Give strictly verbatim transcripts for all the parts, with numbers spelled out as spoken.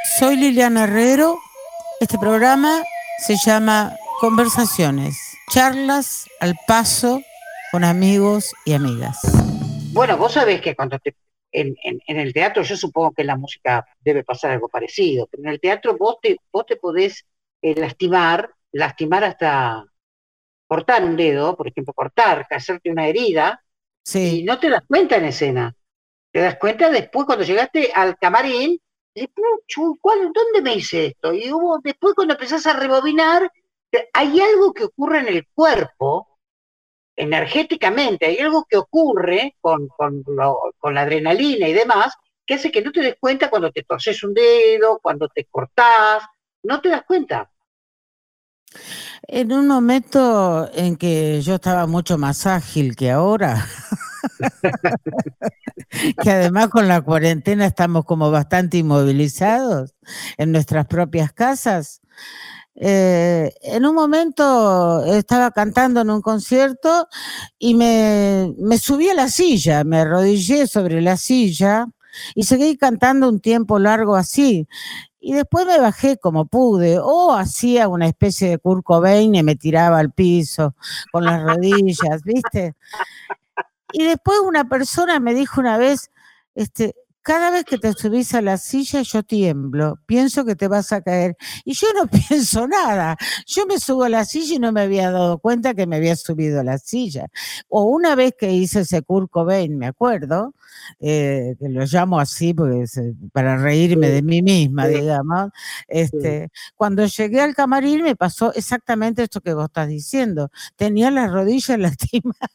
Soy Liliana Herrero. Este programa se llama Conversaciones, charlas al paso con amigos y amigas. Bueno, vos sabés que cuando te, en, en, en el teatro, yo supongo que en la música debe pasar algo parecido, pero en el teatro vos te, vos te podés eh, lastimar, lastimar hasta cortar un dedo, por ejemplo, cortar, hacerte una herida, y Sí. no te das cuenta en escena. Te das cuenta después cuando llegaste al camarín, y dices, "Puchu, ¿cuál- ¿dónde me hice esto?" Y hubo, después cuando empezás a rebobinar, te- hay algo que ocurre en el cuerpo energéticamente, hay algo que ocurre con, con, lo- con la adrenalina y demás, que hace que no te des cuenta cuando te torces un dedo, cuando te cortás, no te das cuenta. En un momento en que yo estaba mucho más ágil que ahora, que además con la cuarentena estamos como bastante inmovilizados en nuestras propias casas. Eh, en un momento estaba cantando en un concierto y me, me subí a la silla, me arrodillé sobre la silla y seguí cantando un tiempo largo así. Y después me bajé como pude, o hacía una especie de Kurt Cobain y me tiraba al piso con las rodillas, ¿viste? Y después una persona me dijo una vez, este, cada vez que te subís a la silla yo tiemblo, pienso que te vas a caer. Y yo no pienso nada. Yo me subo a la silla y no me había dado cuenta que me había subido a la silla. O una vez que hice ese Kurt Cobain, me acuerdo, eh, que lo llamo así porque es, eh, para reírme de Sí, mí misma, sí, digamos. sí. Este, cuando llegué al camarín me pasó exactamente esto que vos estás diciendo. Tenía las rodillas lastimadas.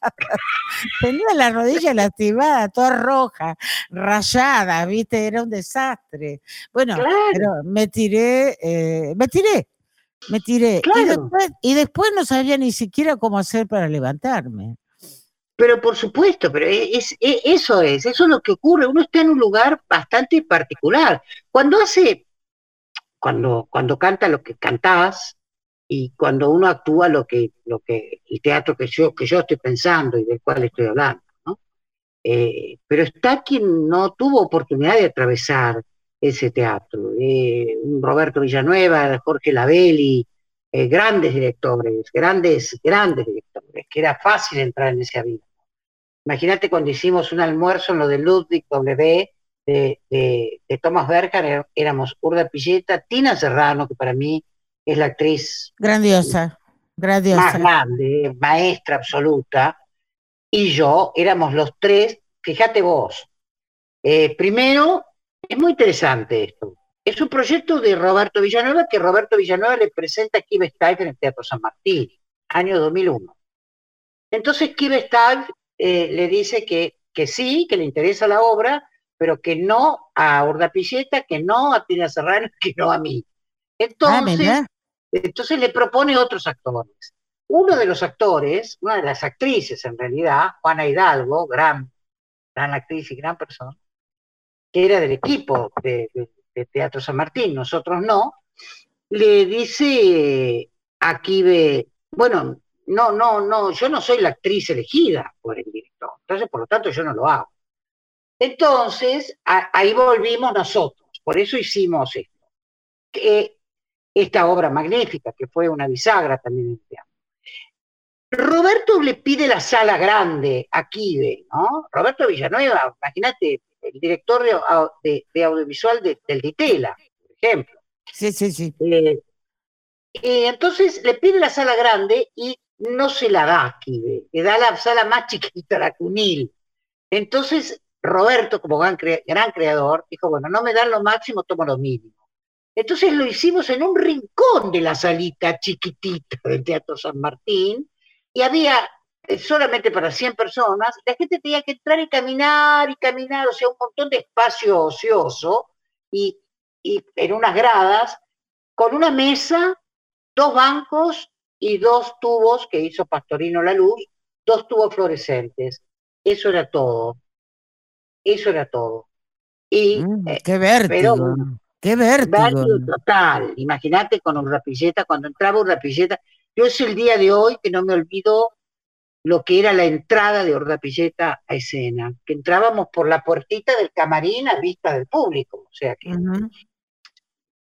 Tenía la rodilla lastimada, toda roja, rayada, ¿viste? Era un desastre. Bueno, Claro, pero me tiré, eh, me tiré, me tiré. Y claro. después, y después no sabía ni siquiera cómo hacer para levantarme. Pero por supuesto, pero e, es, e- eso es, eso es lo que ocurre. Uno está en un lugar bastante particular. Cuando hace, cuando, cuando canta lo que cantás y cuando uno actúa lo que, lo que, el teatro que yo, que yo estoy pensando y del cual estoy hablando, ¿no? Eh, pero está quien no tuvo oportunidad de atravesar ese teatro. Eh, un Roberto Villanueva, Jorge Labelli, eh, grandes directores, grandes, grandes directores, que era fácil entrar en ese abismo. Imagínate cuando hicimos un almuerzo en lo de Ludwig W. de, de, de Thomas Berger, éramos Urda Pilleta, Tina Serrano, que para mí es la actriz Grandiosa, más grandiosa. grande, maestra absoluta, y yo, éramos los tres, fíjate vos, eh, primero, es muy interesante esto. Es un proyecto de Roberto Villanueva que Roberto Villanueva le presenta a Kive Steiff en el Teatro San Martín, año dos mil uno. Entonces Kive Steiff eh, le dice que, que sí, que le interesa la obra, pero que no a Urda Pilleta, que no a Tina Serrano, que no a mí. Ah, Entonces, mirá. entonces le propone otros actores. Uno de los actores, una de las actrices en realidad, Juana Hidalgo, gran, gran actriz y gran persona, que era del equipo de, de, de Teatro San Martín, nosotros no, le dice a Kibe, bueno, no, no, no, yo no soy la actriz elegida por el director, entonces por lo tanto yo no lo hago. Entonces, a, ahí volvimos nosotros, por eso hicimos esto, que, esta obra magnífica, que fue una bisagra también en el teatro. Roberto le pide la sala grande a Kibe, ¿no? Roberto Villanueva, imagínate, el director de, de, de audiovisual de, del Ditela, por ejemplo. Sí, sí, sí. Eh, eh, entonces le pide la sala grande y no se la da a Kibe, le da la sala más chiquita, la Cunil. Entonces Roberto, como gran, cre gran creador, dijo, bueno, no me dan lo máximo, tomo lo mínimo. Entonces lo hicimos en un rincón de la salita chiquitita del Teatro San Martín y había eh, solamente para cien personas, la gente tenía que entrar y caminar y caminar, o sea, un montón de espacio ocioso y, y en unas gradas con una mesa, dos bancos y dos tubos que hizo Pastorino La Luz, dos tubos fluorescentes. Eso era todo, eso era todo. Y, Mm, eh, qué pero vértigo, bueno, qué vértigo. vértigo total. Imagínate con Urrapilleta, cuando entraba Urrapilleta, yo es el día de hoy que no me olvido lo que era la entrada de Urrapilleta a escena, que entrábamos por la puertita del camarín a vista del público, o sea que Ujú.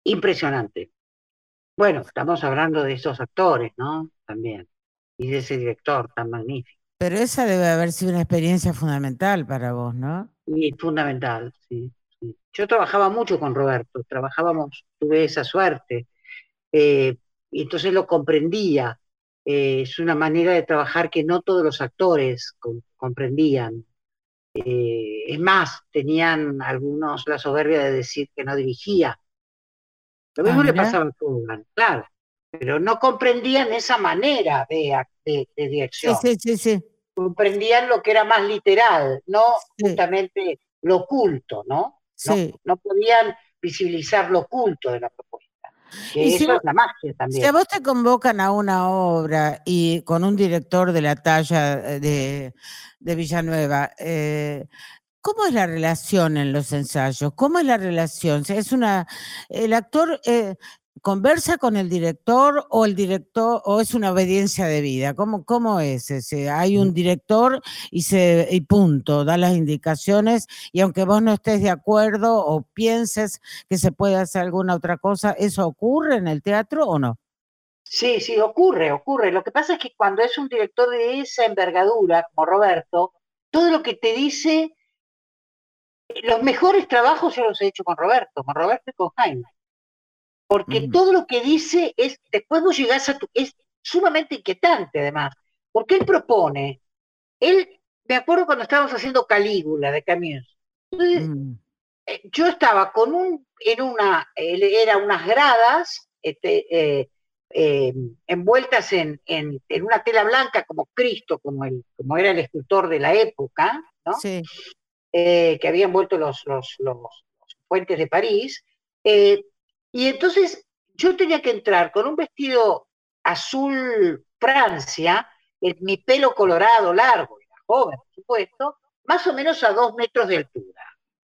impresionante. Bueno, estamos hablando de esos actores, ¿no? También, y de ese director tan magnífico. Pero esa debe haber sido una experiencia fundamental para vos, ¿no? Y fundamental, sí, sí. Yo trabajaba mucho con Roberto, trabajábamos, tuve esa suerte, eh, y entonces lo comprendía. Eh, es una manera de trabajar que no todos los actores com- comprendían. Eh, es más, tenían algunos la soberbia de decir que no dirigía. Lo Ah, mismo le mira. pasaba a Kogan, claro, pero no comprendían esa manera de, ac- de de Sí, dirección. sí, sí, sí. Comprendían lo que era más literal, no Sí, justamente lo oculto, ¿no? No, sí. no podían visibilizar lo oculto de la propuesta, Y que si eso vos, es la magia si a también. vos te convocan a una obra y con un director de la talla eh, de, de Villanueva, eh, ¿cómo es la relación en los ensayos? ¿Cómo es la relación? O sea, es una, el actor eh, conversa con el director o el director o es una obediencia de vida. ¿Cómo, cómo es ese? Hay un director y se y punto, da las indicaciones y aunque vos no estés de acuerdo o pienses que se puede hacer alguna otra cosa, ¿eso ocurre en el teatro o no? Sí, sí, ocurre, ocurre. Lo que pasa es que cuando es un director de esa envergadura, como Roberto, todo lo que te dice, los mejores trabajos yo los he hecho con Roberto, con Roberto y con Jaime, porque Ujú. todo lo que dice es, después vos llegás a tu, es sumamente inquietante además, porque él propone. Él, me acuerdo cuando estábamos haciendo Calígula de Camus. Entonces, Mm. eh, yo estaba con un, en una, eh, era unas gradas, este, eh, eh, envueltas en, en, en, una tela blanca como Cristo, como, el, como era el escultor de la época, ¿no? Sí. Eh, que había envuelto los, los, los, los puentes de París. Eh, y entonces yo tenía que entrar con un vestido azul Francia, el, mi pelo colorado largo, era joven, por supuesto, más o menos a dos metros de altura.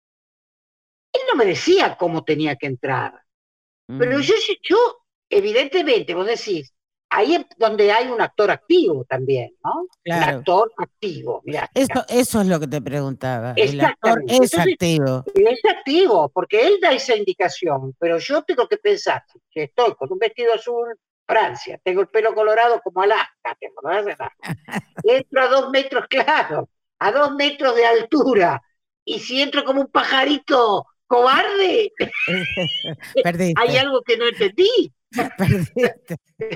Él no me decía cómo tenía que entrar, pero Mm. yo, yo evidentemente, vos decís, ahí es donde hay un actor activo también, ¿no? Un Claro. actor activo, mira, Eso, eso es lo que te preguntaba. El actor exactamente. es Entonces, activo. es activo, porque él da esa indicación, pero yo tengo que pensar que estoy con un vestido azul, Francia, tengo el pelo colorado como Alaska, tengo, ¿no? Entro a dos metros, claro, a dos metros de altura, y si entro como un pajarito cobarde, hay Perdiste, algo que no entendí. perdiste.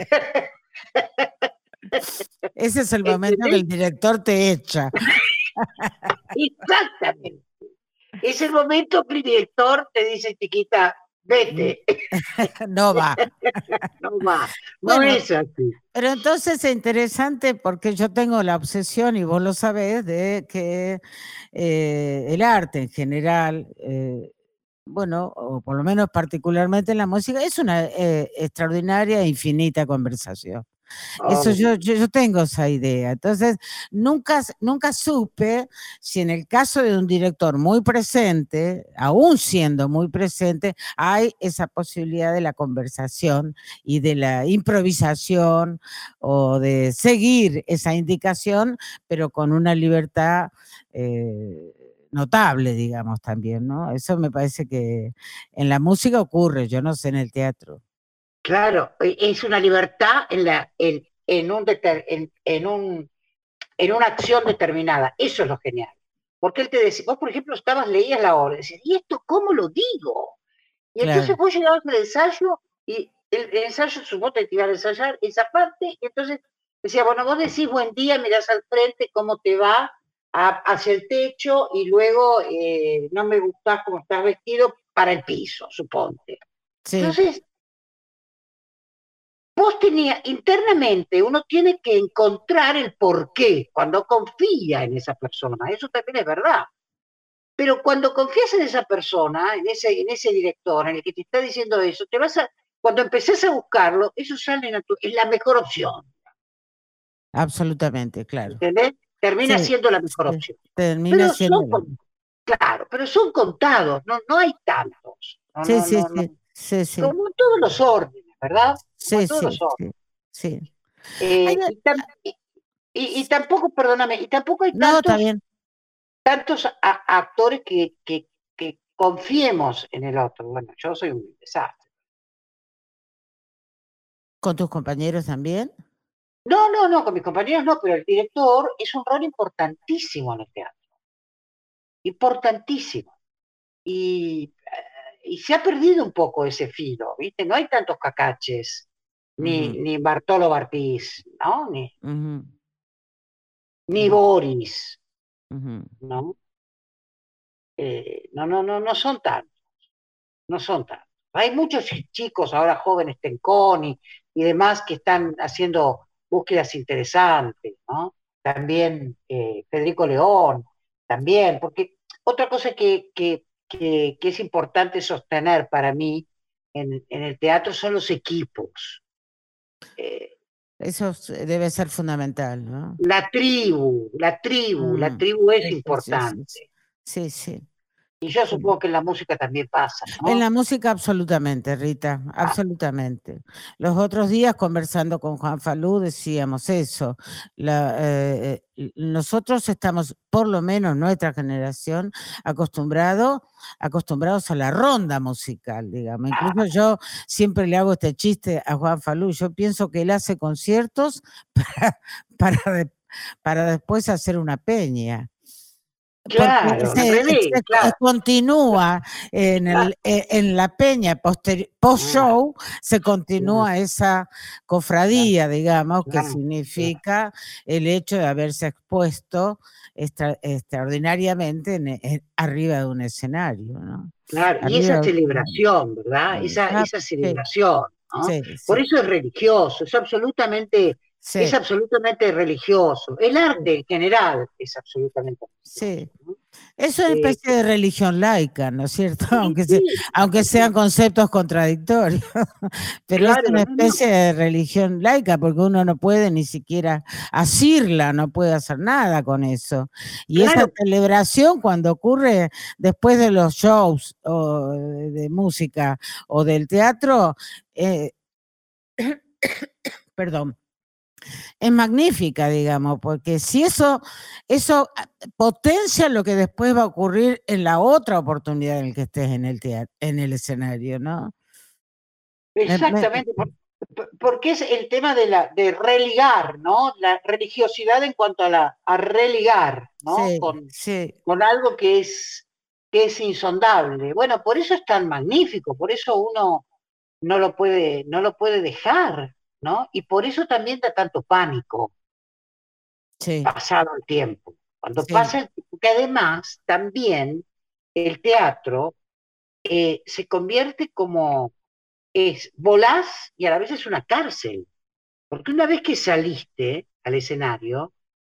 Ese es el momento que ¿Entendés? el director te echa. Exactamente. Es el momento que el director te dice, chiquita, vete. No va. No va, no Bueno, es así. pero entonces es interesante porque yo tengo la obsesión, y vos lo sabés, de que eh, el arte en general, eh, bueno, o por lo menos particularmente en la música, es una eh, extraordinaria e infinita conversación. Eso Obvio. yo, yo, yo tengo esa idea. Entonces, nunca, nunca supe si en el caso de un director muy presente, aún siendo muy presente, hay esa posibilidad de la conversación y de la improvisación o de seguir esa indicación, pero con una libertad eh, notable, digamos, también, ¿no? Eso me parece que en la música ocurre, yo no sé en el teatro. Claro, e- es una libertad en, la, en, en, un deter- en, en, un, en una acción determinada. Eso es lo genial. Porque él te decía, vos por ejemplo estabas, leías la obra, y decías, ¿y esto cómo lo digo? Y entonces Claro. vos llegabas al ensayo y el, el ensayo supongo que te iba a ensayar esa parte, y entonces decía, bueno, vos decís buen día, mirás al frente, cómo te va a, hacia el techo y luego eh, no me gustás cómo estás vestido para el piso, suponte. Sí. Entonces, vos tenías, internamente, uno tiene que encontrar el porqué cuando confía en esa persona, eso también es verdad. Pero cuando confías en esa persona, en ese, en ese director, en el que te está diciendo eso, te vas a, cuando empezás a buscarlo, eso sale natu- es la mejor opción, Absolutamente, claro. ¿entendés? Termina Sí, siendo la mejor sí, opción. termina Pero son, siendo. con- claro, pero son contados, no, no hay tantos. No, Sí, no, sí, no, no. sí, sí, sí, Como en todos los órdenes, ¿verdad? Como en sí, todos sí, los órdenes. sí, sí. Hay Eh, a- y, tam- y, y- y tampoco, perdóname, y tampoco hay no, está tantos, bien. tantos a- actores que, que, que confiemos en el otro. Bueno, yo soy un desastre. ¿Con tus compañeros también? No, no, no, con mis compañeros no, pero el director es un rol importantísimo en el teatro. Importantísimo. Y, eh, y se ha perdido un poco ese filo, ¿viste? No hay tantos cacaches, ni, Ujú, ni Bartolo Bartís, ¿no? Ni, ujú, ni ujú, Boris, ujú. ¿no? Eh, no, no, no, no son tantos, no son tantos. Hay muchos chicos ahora jóvenes, Tenconi y demás, que están haciendo búsquedas interesantes, ¿no? También eh, Federico León, también, porque otra cosa que, que, que, que es importante sostener para mí en, en el teatro son los equipos. Eh, Eso s- debe ser fundamental, ¿no? la tribu, la tribu, la Mm, tribu es sí, sí, sí, sí, sí, importante. sí, sí. Y yo Sí. supongo que en la música también pasa, En ¿no? la música absolutamente, Rita, absolutamente. Los otros días conversando con Juan Falú decíamos eso. La, eh, eh, nosotros estamos, por lo menos nuestra generación, acostumbrado, acostumbrados a la ronda musical, digamos. Incluso Ah, yo siempre le hago este chiste a Juan Falú. Yo pienso que él hace conciertos para, para, de- para después hacer una peña. Porque claro, al se, revés, se claro. continúa en, el, eh, en la peña posteri- Ah, post-show, se claro, continúa esa claro, cofradía, digamos, que claro, claro. significa el hecho de haberse expuesto extra- extraordinariamente en- en- arriba de un escenario, ¿no? Claro, y Arriba esa de un escenario. celebración, ¿verdad? Eh, Esa, ah, esa sí, celebración, ¿no? sí, Por sí, eso es religioso, es absolutamente, es sí, absolutamente religioso. El sí, arte en general es absolutamente religioso, sí. ¿no? Es una Eh, especie de religión laica, ¿no es cierto? sí, Aunque, se- sí, aunque sean sí, conceptos contradictorios, pero es claro, una no, no, especie de religión laica porque uno no puede ni siquiera asirla, no puede hacer nada con eso. Y esa claro, celebración cuando ocurre después de los shows o de, de música o del teatro, eh, perdón, es magnífica, digamos, porque si eso, eso ah, potencia lo que después va a ocurrir en la otra oportunidad en el que estés en el teatro, en el escenario, ¿no? Me- me- exactamente, por- por- porque es el tema de la de religar, ¿no? La religiosidad en cuanto a la a religar, ¿no? sí, Con, sí, con algo que es que es insondable. Bueno, por eso es tan magnífico, por eso uno no lo puede no lo puede dejar, ¿no? Y por eso también da tanto pánico sí, pasado el tiempo. Cuando sí, pasa el tiempo, que además también el teatro eh, se convierte como es volás y a la vez es una cárcel. Porque una vez que saliste al escenario,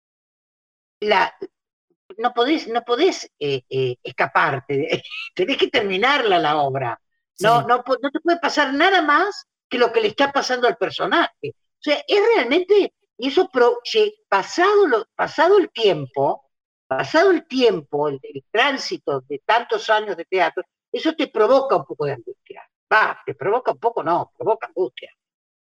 la, no podés, no podés eh, eh, escaparte, tenés que terminarla la obra. No, sí. no, no te puede pasar nada más que lo que le está pasando al personaje. O sea, es realmente, y eso pro, pasado, lo, pasado el tiempo, pasado el tiempo, el, el tránsito de tantos años de teatro, eso te provoca un poco de angustia. Va, te provoca un poco, no, provoca angustia.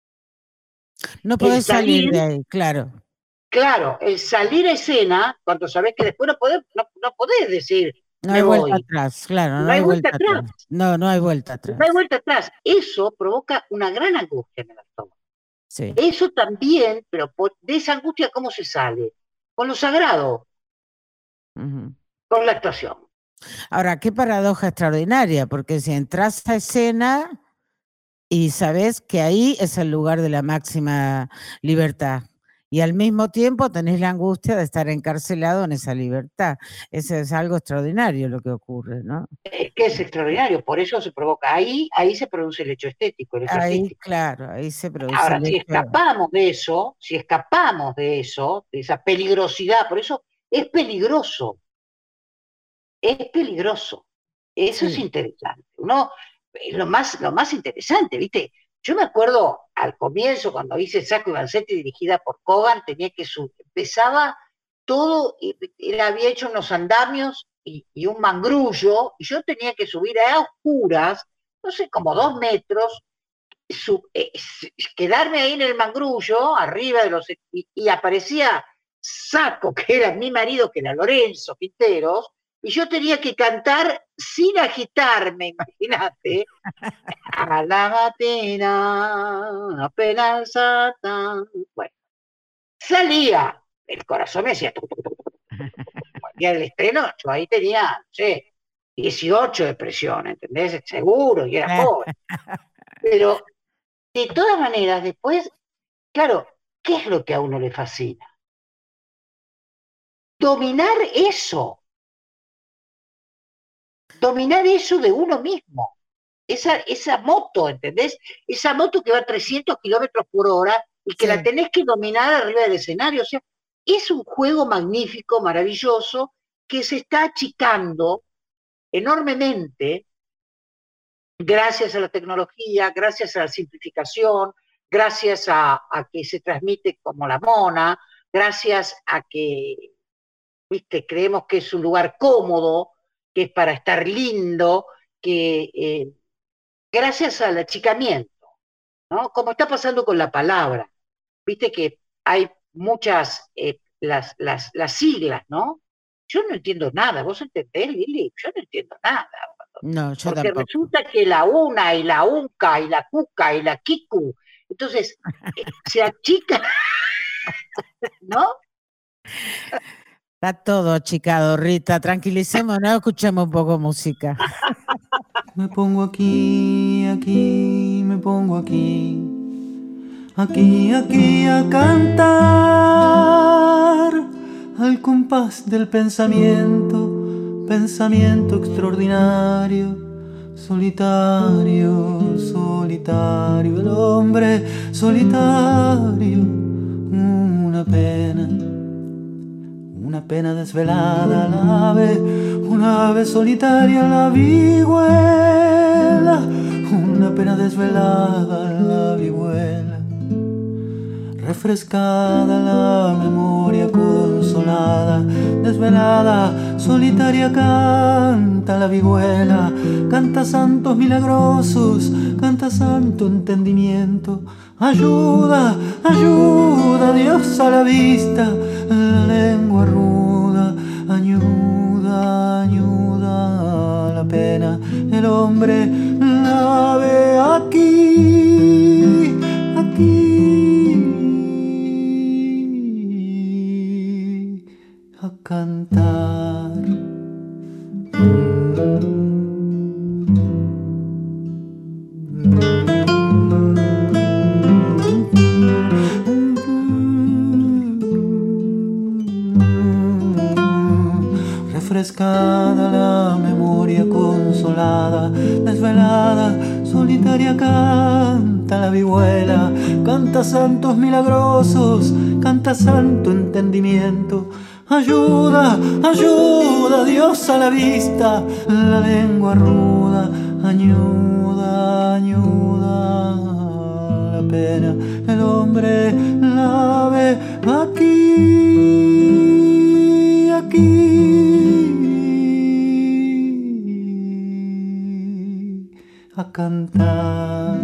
No El podés salir salir de ahí, claro. Claro, el salir a escena, cuando sabés que después no podés, no, no podés decir, No me hay vuelta voy. atrás, claro, no No hay hay vuelta vuelta atrás, atrás. No, no hay vuelta no hay atrás. vuelta atrás. Eso provoca una gran angustia en el actor. Sí. Eso también, pero por- de esa angustia, ¿cómo se sale? Con lo sagrado, Ujú. con la actuación. Ahora, qué paradoja extraordinaria, porque si entras a escena y sabes que ahí es el lugar de la máxima libertad. Y al mismo tiempo tenés la angustia de estar encarcelado en esa libertad. Eso es algo extraordinario lo que ocurre, ¿no? Es que es extraordinario, por eso se provoca. Ahí, ahí se produce el hecho estético, el hecho Ahí, artístico. claro, ahí se produce Ahora, el si hecho. escapamos de eso, si escapamos de eso, de esa peligrosidad, por eso es peligroso es peligroso. Eso es Sí, interesante. Uno, es lo más, lo más interesante, ¿viste? Yo me acuerdo al comienzo, cuando hice Sacco y Vanzetti dirigida por Kogan, tenía que subir, empezaba todo, era, había hecho unos andamios y, y, un mangrullo, y yo tenía que subir a oscuras, no sé, como dos metros, su, eh, quedarme ahí en el mangrullo, arriba de los, y, y aparecía Sacco, que era mi marido, que era Lorenzo Quinteros, y yo tenía que cantar sin agitarme, imagínate, a la mattina, apenas alzata. Bueno, salía, el corazón me hacía tuc, tuc, tuc, tuc. El día del estreno, yo ahí tenía, no sé, dieciocho de presión, ¿entendés? Seguro, y era joven. Pero, de todas maneras, después, claro, ¿qué es lo que a uno le fascina? Dominar eso. Dominar eso de uno mismo. Esa, esa moto, ¿entendés? Esa moto que va a trescientos kilómetros por hora y que Sí. la tenés que dominar arriba del escenario. O sea, es un juego magnífico, maravilloso, que se está achicando enormemente gracias a la tecnología, gracias a la simplificación, gracias a, a que se transmite como la mona, gracias a que, viste, creemos que es un lugar cómodo, que es para estar lindo, que eh, gracias al achicamiento, ¿no? Como está pasando con la palabra, viste que hay muchas, eh, las, las, las siglas, ¿no? Yo no entiendo nada, ¿vos entendés, Lili? Yo no entiendo nada. No, yo Porque tampoco. resulta que la una y la unca y la cuca y la kiku, entonces eh, se achica, ¿no? Está todo achicado, Rita. Tranquilicémonos, escuchemos un poco música. Me pongo aquí, aquí, me pongo aquí, aquí, aquí a cantar al compás del pensamiento, pensamiento extraordinario. Solitario, solitario, el hombre solitario, una pena, una pena desvelada, la ave, una ave solitaria, la vihuela, una pena desvelada, la vihuela, refrescada la memoria consolada, desvelada, solitaria canta la vihuela, canta santos milagrosos, canta santo entendimiento, ayuda, ayuda, Dios a la vista, la lengua ruda, añuda, añuda la pena, el hombre la ve aquí, aquí, a cantar. Refrescada la memoria consolada, desvelada, solitaria canta la vihuela, canta santos milagrosos, canta santo entendimiento. Ayuda, ayuda, Dios a la vista, la lengua ruda, añuda, añuda la pena, el hombre la ve aquí, aquí, a cantar.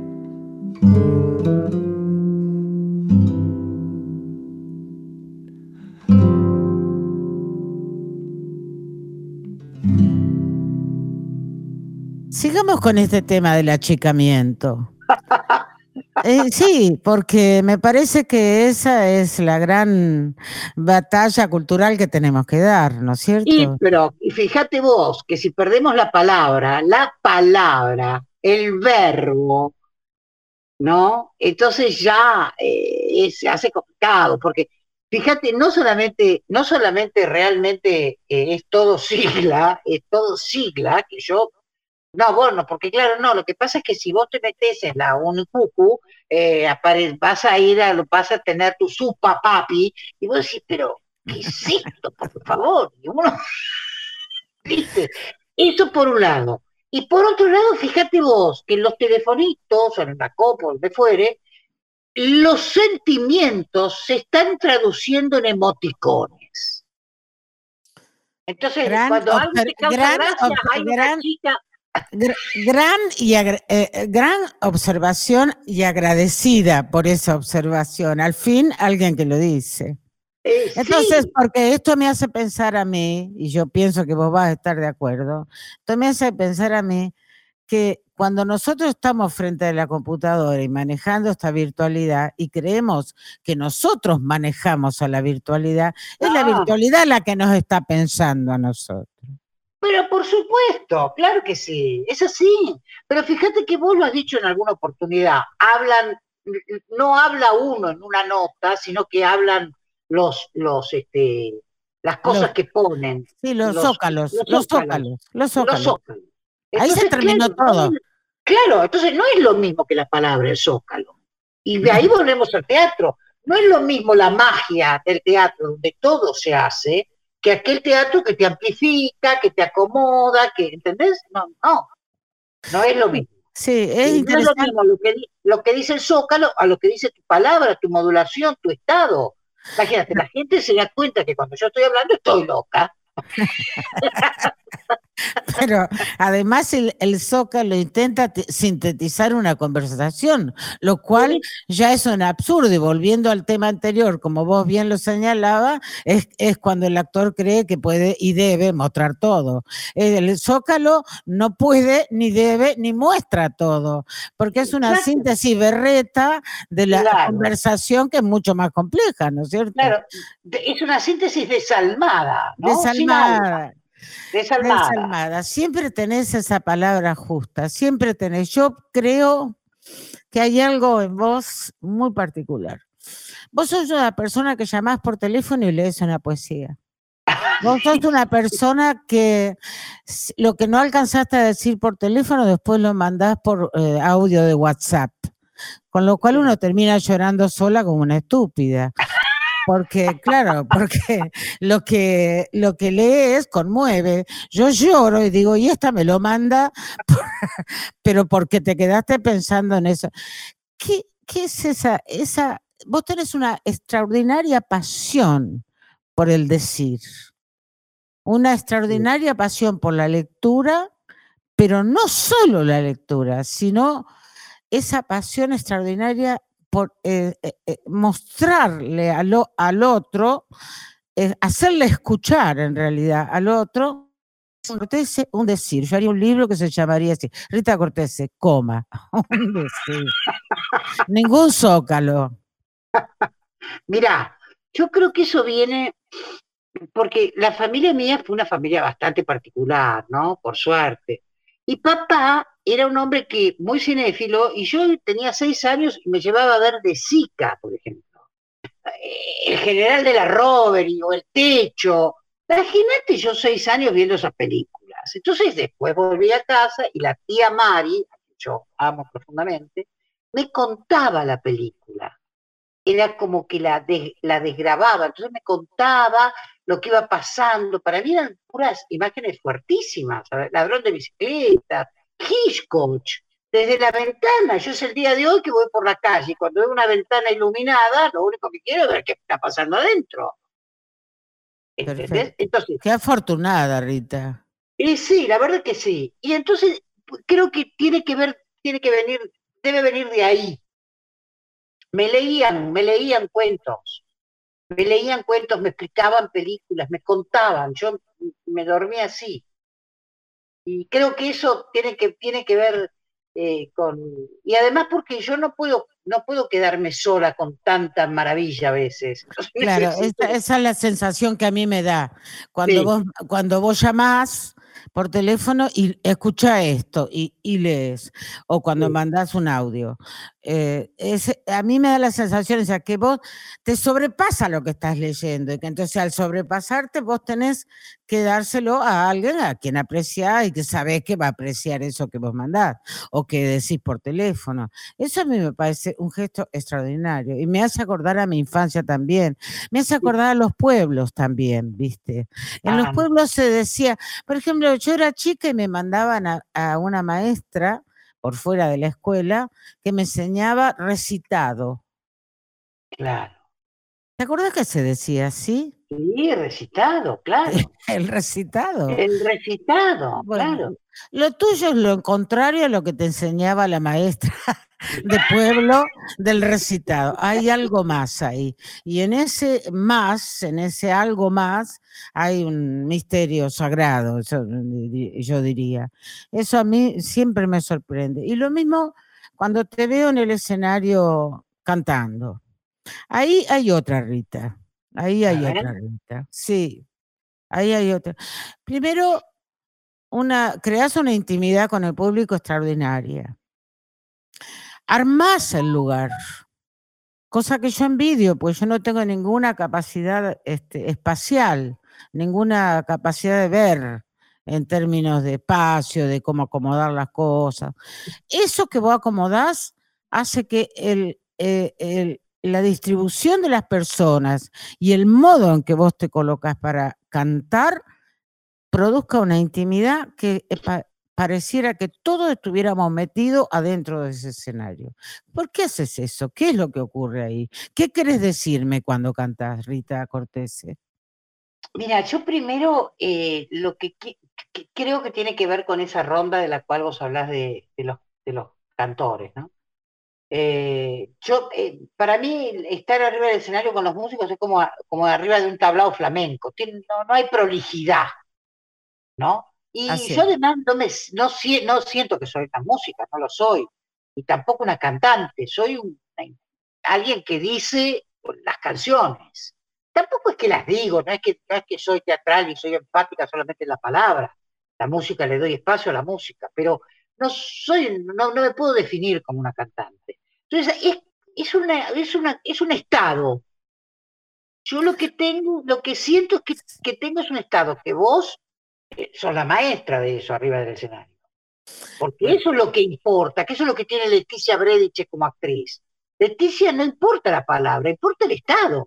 Sigamos con este tema del achicamiento. Eh, sí, porque me parece que esa es la gran batalla cultural que tenemos que dar, ¿no es cierto? Y, pero, y fíjate vos, que si perdemos la palabra, la palabra, el verbo, ¿no? Entonces ya eh, se hace complicado, porque fíjate, no solamente, no solamente realmente eh, es todo sigla, es todo sigla, que yo, no, bueno, porque claro, no, lo que pasa es que si vos te metés en la Unicucu, eh, apare- vas a ir a, vas a tener tu supa papi, y vos decís, pero, ¿qué es esto, por favor? Y uno, ¿viste? Eso por un lado. Y por otro lado, fíjate vos, que en los telefonitos, o en la copa, o donde fuere, los sentimientos se están traduciendo en emoticones. Entonces, Gran cuando algo obser- te causa gran gracia, ob- hay una gran- chica. Gr- Gran, y agra- eh, gran observación y agradecida por esa observación. Al fin, alguien que lo dice. Eh, Entonces, sí, porque esto me hace pensar a mí, y yo pienso que vos vas a estar de acuerdo, esto me hace pensar a mí que cuando nosotros estamos frente a la computadora y manejando esta virtualidad y creemos que nosotros manejamos a la virtualidad, es la no, virtualidad la que nos está pensando a nosotros. pero por supuesto, claro que sí, es así. Pero fíjate que vos lo has dicho en alguna oportunidad. Hablan, no habla uno en una nota, sino que hablan los, los, este, las Los, cosas que ponen, sí, los los, zócalos, los los zócalos, zócalos, los los zócalos. zócalos. Ahí se Entonces, claro, terminó no todo. es, claro, entonces no es lo mismo que la palabra el zócalo. Y de ahí volvemos al teatro. No es lo mismo la magia del teatro, donde todo se hace, que aquel teatro que te amplifica, que te acomoda, que, ¿entendés? No, no, no es lo mismo. Sí, es Y no es lo interesante. mismo lo que, lo que dice el zócalo a lo que dice tu palabra, tu modulación, tu estado. Imagínate, la gente se da cuenta que cuando yo estoy hablando estoy loca. Pero además el, el Zócalo intenta sintetizar una conversación, lo cual ya es un absurdo. Y volviendo al tema anterior, como vos bien lo señalaba, es, es cuando el actor cree que puede y debe mostrar todo. El Zócalo no puede, ni debe, ni muestra todo, porque es una Exacto. síntesis berreta de la Claro. conversación que es mucho más compleja, ¿no es cierto? Claro, es una síntesis desalmada, ¿no? Desalmada. Sin alma. Desalmada. Desalmada. Siempre tenés esa palabra justa, siempre tenés. Yo creo que hay algo en vos muy particular. Vos sos una persona que llamás por teléfono y lees una poesía. Vos sos una persona que lo que no alcanzaste a decir por teléfono, después lo mandás por eh, audio de WhatsApp. Con lo cual uno termina llorando sola como una estúpida. Porque, claro, porque lo que, lo que lees conmueve. Yo lloro y digo, y esta me lo manda, pero porque te quedaste pensando en eso. ¿Qué, qué es esa, esa? Vos tenés una extraordinaria pasión por el decir, una extraordinaria pasión por la lectura, pero no solo la lectura, sino esa pasión extraordinaria por eh, eh, mostrarle al, al otro, eh, hacerle escuchar en realidad al otro, Cortese, un decir. Yo haría un libro que se llamaría así, Rita Cortese, coma, un decir. Ningún zócalo. Mirá, yo creo que eso viene porque la familia mía fue una familia bastante particular, ¿no? Por suerte. Y papá era un hombre que muy cinéfilo y yo tenía seis años y me llevaba a ver De Sica, por ejemplo. El general de la Robbery o El Techo. Imagínate yo seis años viendo esas películas. Entonces después volví a casa y la tía Mari, a quien yo amo profundamente, me contaba la película. Era como que la, des, la desgrababa, entonces me contaba lo que iba pasando. Para mí eran puras imágenes fuertísimas, ladrón de bicicleta, Hitchcock, desde la ventana. Yo es el día de hoy que voy por la calle, cuando veo una ventana iluminada, lo único que quiero es ver qué está pasando adentro. ¿Entendés? Perfecto. Entonces, qué afortunada, Rita. Y sí, la verdad que sí. Y entonces creo que tiene que ver, tiene que venir, debe venir de ahí. Me leían, me leían cuentos, me leían cuentos, me explicaban películas, me contaban, yo me dormía así. Y creo que eso tiene que, tiene que ver eh, con... Y además porque yo no puedo, no puedo quedarme sola con tanta maravilla a veces. Entonces, claro, necesito... esa, esa, es la sensación que a mí me da. Cuando, sí. vos, cuando vos llamás por teléfono y escucha esto y, y lees, o cuando sí. mandás un audio. Eh, es, a mí me da la sensación esa que vos te sobrepasa lo que estás leyendo y que entonces al sobrepasarte vos tenés que dárselo a alguien a quien apreciás y que sabés que va a apreciar eso que vos mandás o que decís por teléfono. Eso a mí me parece un gesto extraordinario y me hace acordar a mi infancia también, me hace acordar a los pueblos también, ¿viste? En ah. los pueblos se decía, por ejemplo, yo era chica y me mandaban a, a una maestra por fuera de la escuela, que me enseñaba recitado. Claro. ¿Te acuerdas que se decía así? Sí, recitado, claro. El recitado. El recitado, bueno, claro. Lo tuyo es lo contrario a lo que te enseñaba la maestra de pueblo del recitado. Hay algo más ahí. Y en ese más, en ese algo más, hay un misterio sagrado, yo, yo diría. Eso a mí siempre me sorprende. Y lo mismo cuando te veo en el escenario cantando. Ahí hay otra Rita. Ahí hay otra Rita. Sí, ahí hay otra. Primero, una, creas una intimidad con el público extraordinaria. Armás el lugar, cosa que yo envidio, pues yo no tengo ninguna capacidad este, espacial, ninguna capacidad de ver en términos de espacio, de cómo acomodar las cosas. Eso que vos acomodás hace que el, eh, el, la distribución de las personas y el modo en que vos te colocas para cantar produzca una intimidad que pa pareciera que todos estuviéramos metidos adentro de ese escenario. ¿Por qué haces eso? ¿Qué es lo que ocurre ahí? ¿Qué querés decirme cuando cantás, Rita Cortese? Mira, yo primero eh, lo que, que, que creo que tiene que ver con esa ronda de la cual vos hablás de, de, los, de los cantores, ¿no? Eh, yo, eh, para mí, estar arriba del escenario con los músicos es como, como arriba de un tablao flamenco. Tiene, no, no hay prolijidad, ¿no? Y Así yo es. además no, me, no, no siento que soy una música, no lo soy. Y tampoco una cantante, soy un, alguien que dice las canciones. Tampoco es que las digo, no es que, no es que soy teatral y soy empática solamente en la palabra. La música, le doy espacio a la música, pero no soy, no, no me puedo definir como una cantante. Entonces, es, es, una, es, una, es un estado. Yo lo que tengo, lo que siento es que, que tengo es un estado, que vos eh, sos la maestra de eso arriba del escenario. Porque Bueno. eso es lo que importa, que eso es lo que tiene Leticia Brediche como actriz. Leticia no importa la palabra, importa el estado.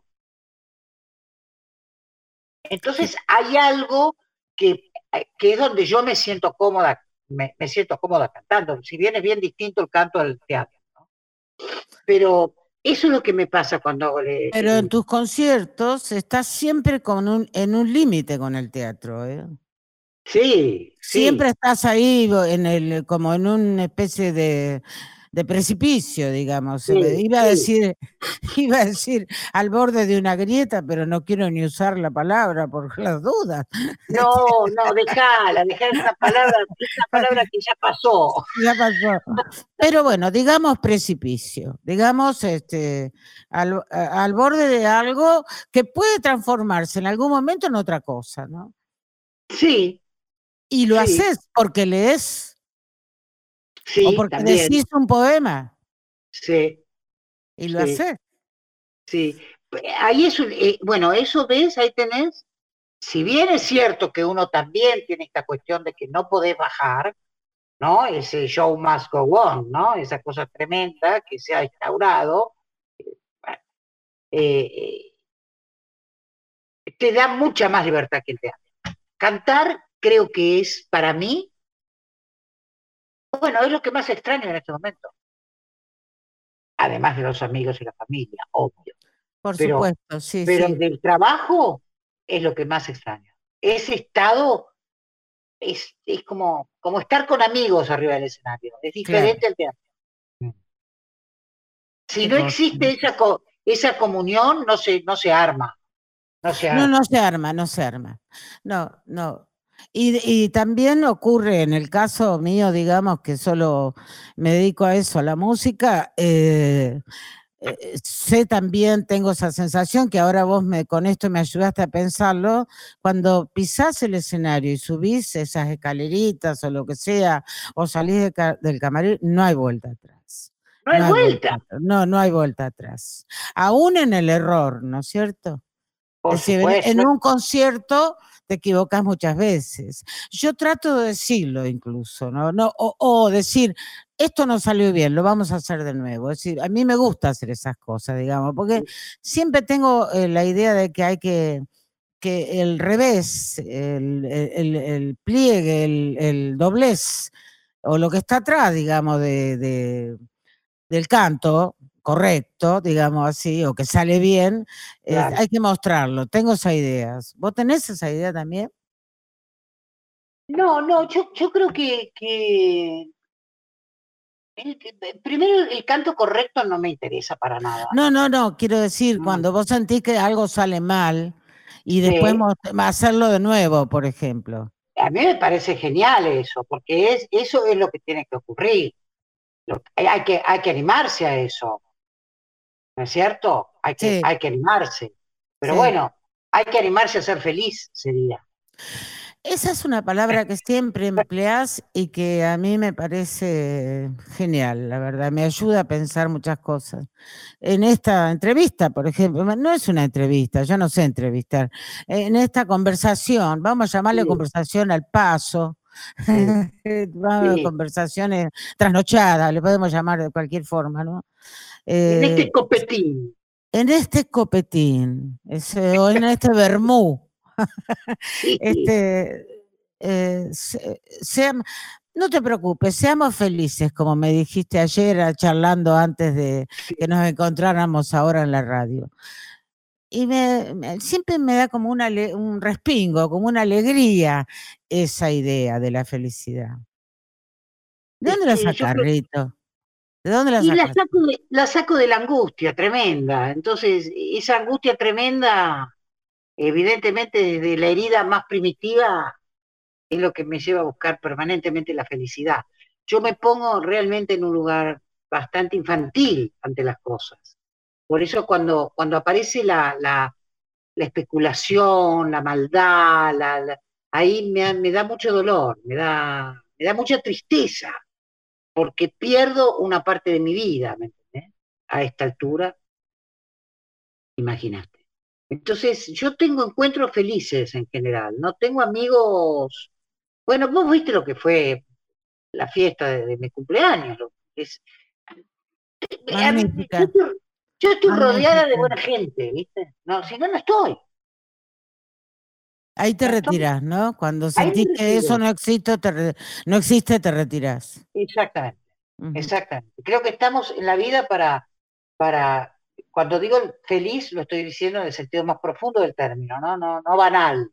Entonces hay algo que, que es donde yo me siento cómoda, me, me siento cómoda cantando, si bien es bien distinto el canto al teatro, ¿no? Pero eso es lo que me pasa cuando hago el, Pero en tus conciertos estás siempre con un, en un límite con el teatro, ¿eh? Sí, Siempre sí. estás ahí en el, como en una especie de, de precipicio, digamos. Sí, Iba a sí. decir, iba a decir al borde de una grieta, pero no quiero ni usar la palabra por las dudas. No, no, dejala, dejala, es una palabra, es una palabra que ya pasó. Ya pasó. Pero bueno, digamos precipicio, digamos este, al, al borde de algo que puede transformarse en algún momento en otra cosa, ¿no? Sí. Y lo sí, haces porque lees sí, o porque también. decís un poema Sí, y lo sí, haces. sí. Ahí es un, eh, bueno, eso ves, ahí tenés, si bien es cierto que uno también tiene esta cuestión de que no podés bajar, ¿no? Ese show must go on, ¿no? Esa cosa tremenda que se ha instaurado, eh, te da mucha más libertad que el teatro. Cantar creo que es, para mí, bueno, es lo que más extraño en este momento. Además de los amigos y la familia, obvio. Por Pero, supuesto, sí, pero sí. del trabajo es lo que más extraño. Ese estado es, es como, como estar con amigos arriba del escenario. Es Claro. diferente al teatro. Si Qué no cosa. existe esa, co esa comunión, no se, no se arma. No se No, arma. no se arma, no se arma. No, no. Y, y también ocurre en el caso mío, digamos, que solo me dedico a eso, a la música, eh, eh, sé también, tengo esa sensación que ahora vos me, con esto me ayudaste a pensarlo, cuando pisás el escenario y subís esas escaleritas o lo que sea, o salís de ca del camarín, no hay vuelta atrás. No hay No hay vuelta, vuelta, no, no hay vuelta atrás. Aún en el error, ¿no es cierto? por Es decir, en, supuesto. en un concierto te equivocas muchas veces. Yo trato de decirlo incluso, ¿no? no o, o decir, esto no salió bien, lo vamos a hacer de nuevo. Es decir, a mí me gusta hacer esas cosas, digamos, porque siempre tengo eh, la idea de que hay que, que el revés, el, el, el pliegue, el, el doblez, o lo que está atrás, digamos, de, de del canto correcto, digamos así, o que sale bien, eh, Claro. hay que mostrarlo. Tengo esa idea. ¿Vos tenés esa idea también? No, no, yo, yo creo que, que El- el- primero, el canto correcto no me interesa para nada. No, no, no, quiero decir, Mm. cuando vos sentís que algo sale mal y Sí. después mo- hacerlo de nuevo, por ejemplo. A mí me parece genial eso, porque es, eso es lo que tiene que ocurrir. Lo- hay, que, hay que animarse a eso, ¿no es cierto? Hay que, Sí, hay que animarse. Pero sí. bueno, hay que animarse a ser feliz, sería. Esa es una palabra que siempre empleás y que a mí me parece genial, la verdad, me ayuda a pensar muchas cosas. En esta entrevista, por ejemplo, no es una entrevista, yo no sé entrevistar, en esta conversación, vamos a llamarle Sí, conversación al paso, sí, vamos, sí. conversaciones trasnochadas, le podemos llamar de cualquier forma, ¿no? En Eh, este copetín. en este copetín, ese, o en este vermú, Sí, este, eh, se- seam- no te preocupes, seamos felices, como me dijiste ayer ah, charlando antes de sí. que nos encontráramos ahora en la radio. Y me, me- siempre me da como una, ale- un respingo, como una alegría esa idea de la felicidad. ¿De Es dónde la que yo sacas, creo. Rito? ¿De dónde la Y la sacas? saco de, la saco de la angustia tremenda. Entonces, esa angustia tremenda, evidentemente, desde la herida más primitiva, es lo que me lleva a buscar permanentemente la felicidad. Yo me pongo realmente en un lugar bastante infantil ante las cosas. Por eso cuando, cuando aparece la, la, la especulación, la maldad, la, la- ahí me, me da mucho dolor, me da, me da mucha tristeza, porque pierdo una parte de mi vida, ¿me entendés? A esta altura, imaginaste. Entonces, yo tengo encuentros felices en general, no tengo amigos. Bueno, vos viste lo que fue la fiesta de, de mi cumpleaños. Lo que es, a mí- yo, Magnífica, estoy, yo estoy rodeada de magnífica. buena gente, ¿viste? No, si no, no estoy. Ahí te No estoy. retirás, ¿no? Cuando Ahí me sentís que eso retiro. no existe, te, re- no existe, te retirás. Exactamente, Ujú. exactamente. Creo que estamos en la vida para, para, cuando digo feliz, lo estoy diciendo en el sentido más profundo del término, ¿no? No, no banal.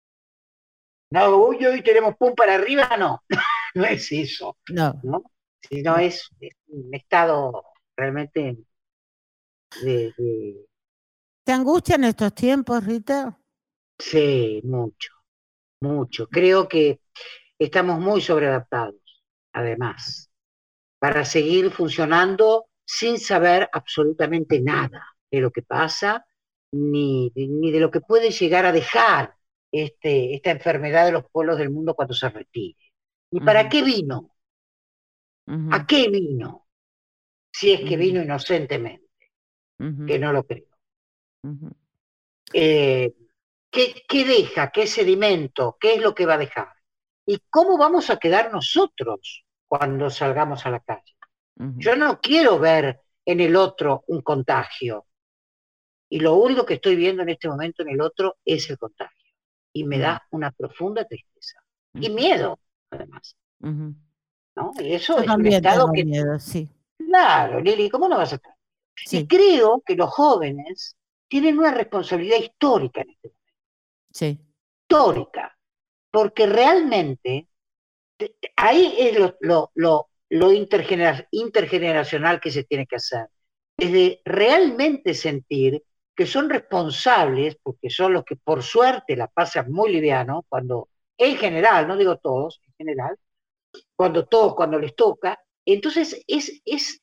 No, uy, hoy tenemos pum para arriba, no. No es eso, No, ¿no? Sino no. es, es un estado realmente de, de. ¿Te angustian estos tiempos, Rita? Sí, mucho, mucho. Creo que estamos muy sobreadaptados, además, para seguir funcionando sin saber absolutamente nada de lo que pasa, ni, ni de lo que puede llegar a dejar este, esta enfermedad de los pueblos del mundo cuando se retire. ¿Y para Ujú, qué vino? ¿A ujú, qué vino? Si es que ujú, vino inocentemente, ujú, que no lo creo. ujú. Eh, ¿qué, qué deja? ¿Qué sedimento? ¿Qué es lo que va a dejar? ¿Y cómo vamos a quedar nosotros cuando salgamos a la calle? Ujú, Yo no quiero ver en el otro un contagio. Y lo único que estoy viendo en este momento en el otro es el contagio. Y me ujú, da una profunda tristeza. Y ujú, miedo, además. ujú. ¿No? Y eso Yo es un también estado tengo que, miedo, sí, claro, Lili, ¿cómo no vas a estar? Y sí, creo que los jóvenes tienen una responsabilidad histórica en este momento. sí. Histórica. Porque realmente ahí es lo, lo, lo, lo intergener, intergeneracional que se tiene que hacer. Es de realmente sentir que son responsables, porque son los que por suerte la pasan muy liviano, cuando en general, no digo todos, en general, cuando todos, cuando les toca, entonces es, es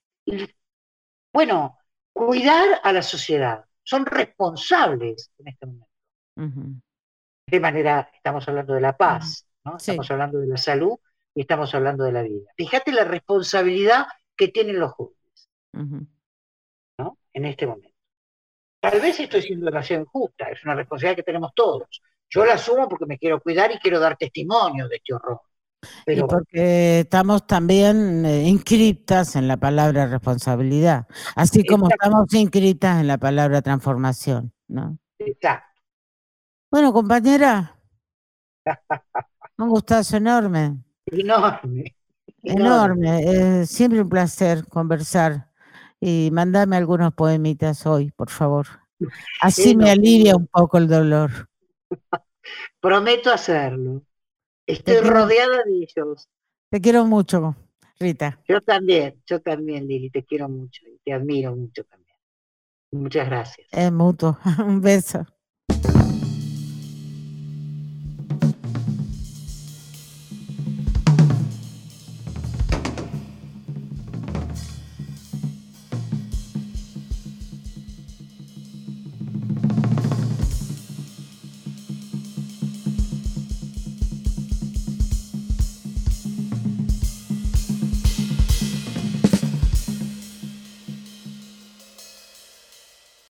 bueno, cuidar a la sociedad. Son responsables en este momento. Ujú, De manera, estamos hablando de la ujú. paz, ¿no? Sí. Estamos hablando de la salud y estamos hablando de la vida. Fíjate la responsabilidad que tienen los jóvenes, Ujú. ¿no? En este momento. Tal vez estoy siendo demasiado injusta, es una responsabilidad que tenemos todos. Yo la asumo porque me quiero cuidar y quiero dar testimonio de este horror. Y Pero porque estamos también eh, inscriptas en la palabra responsabilidad, así como exacto, estamos inscritas en la palabra transformación, ¿no? exacto. Bueno, compañera, un gustazo enorme, Enorme, enorme. enorme. Es siempre un placer conversar y mandame algunos poemitas hoy, por favor. Así me Bueno, alivia un poco el dolor. prometo hacerlo. Te Estoy quiero, rodeada de ellos. te quiero mucho. Rita. Yo también, yo también, Lili, te quiero mucho y te admiro mucho también. Muchas gracias. Es mutuo. Un beso.